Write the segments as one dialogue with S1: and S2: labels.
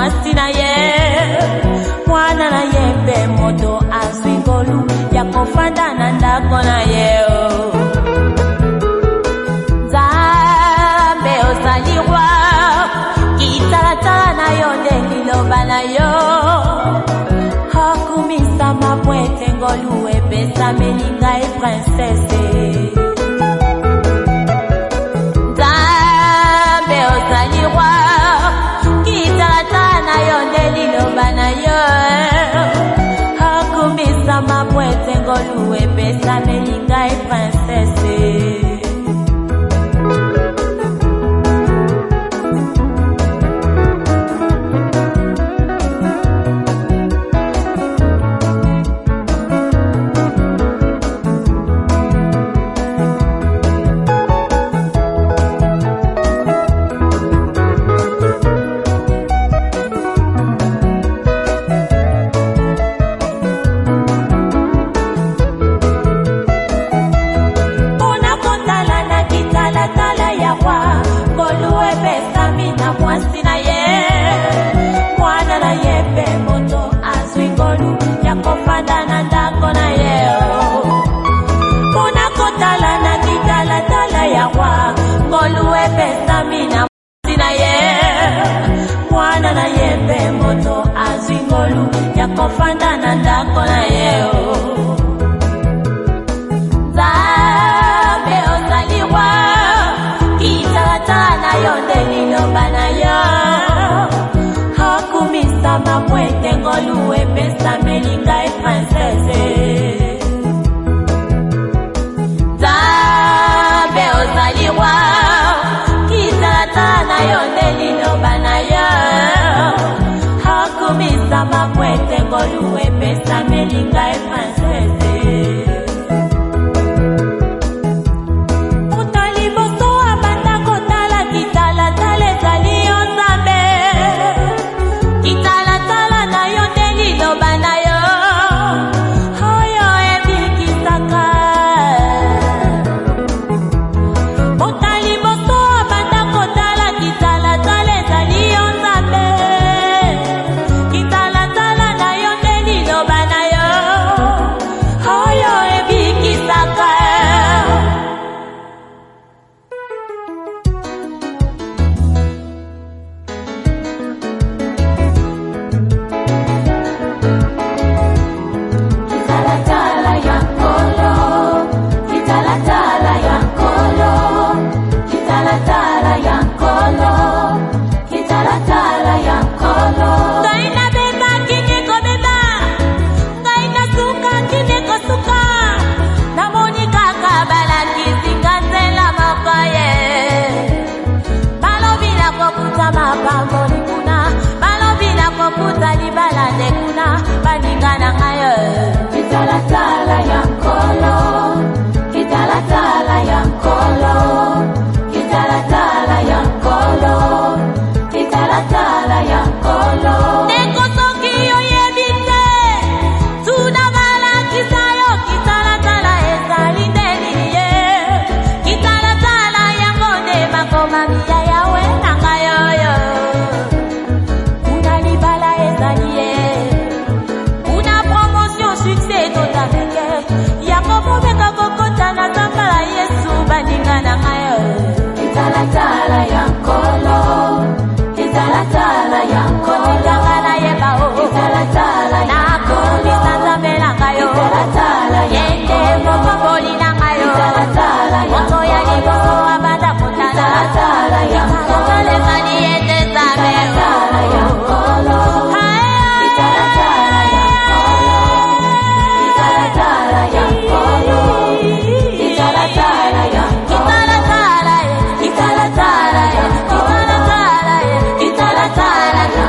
S1: mwasi na ye mwana na ye mpe moto azwi ngolu ya kofanda na ndako na ye Nzambe ozali roi kitalatala na yo nde liloba na yo akumisa mapwete ngolu epesa melinga e princesse Nzambe ozali roi kitalatala na yo nde liloba na yo akumisa mapwete ngolu epesa melinga e princesse Mwana na yembe moto azingolu ya kofanda na ndako na yeo Nzambe ozali roi kitalata na yo nde liloba na yo akumisa mapwete ngolu epesa melinga e princesse Nzambe ozali roi kitalata na yo nde liloba na yo akumisa mapwete ngolu epesa melinga e princesse Utaliboso abanda kotala kitalatala ezali yo Nzambe kitalatala na yo nde liloba na yo oyo ebikisaka Utaliboso abanda kotala kitalatala ezali yo Nzambe kitalatala na yo nde liloba na yo oyo ebikisaka Kitalatala ya nkolo Kitalatala ya nkolo Kitalatala ya nkolo Kitalatala ya nkolo Kaina beba kineko beba Kaina suka kineko suka Namoni kaka bala kizingatela mapaye Balobila kokuta mapambo nikuna Balobila kokuta libala nekuna Baningana ngayo Kitalatala ya nkolo Kitalatala ya nkolo Kitalatala ya nkolo Kitalatala ya nkolo Neko soki yo yebite Tunabala kisayo Kitalatala ezali ndeliye Kitalatala ya ngone makoma miya yawe nangayoyo Kuna libala ezaliye Kuna promotion succès totaleke Yakobo beka kokota na zambala Yesu baningana ngayo Kitalatala ya nkolo Kitalatala ya nkolo Kitalatala yeba o Kitalatala ya nkolo Kitalatala ngayo Kitalatala ya nkolo Mokoboli na ngayo Kitalatala ya nkolo Moto ya liboso abanda kotala Kitalatala ya nkolo Kitaletali ete zame Kitalatala ya nkolo Kitalatala ya nkolo Kitalatala ya nkolo Kitalatala ya nkolo Kitalatala ya Kitalatala ya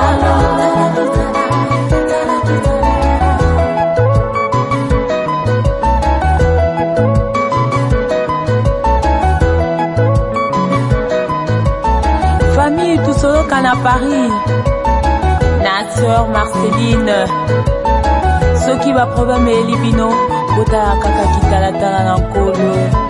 S1: Famille Tousoloka na Paris na sœur Marceline Soki ba problème elibino bota kaka kitalatala na nkolo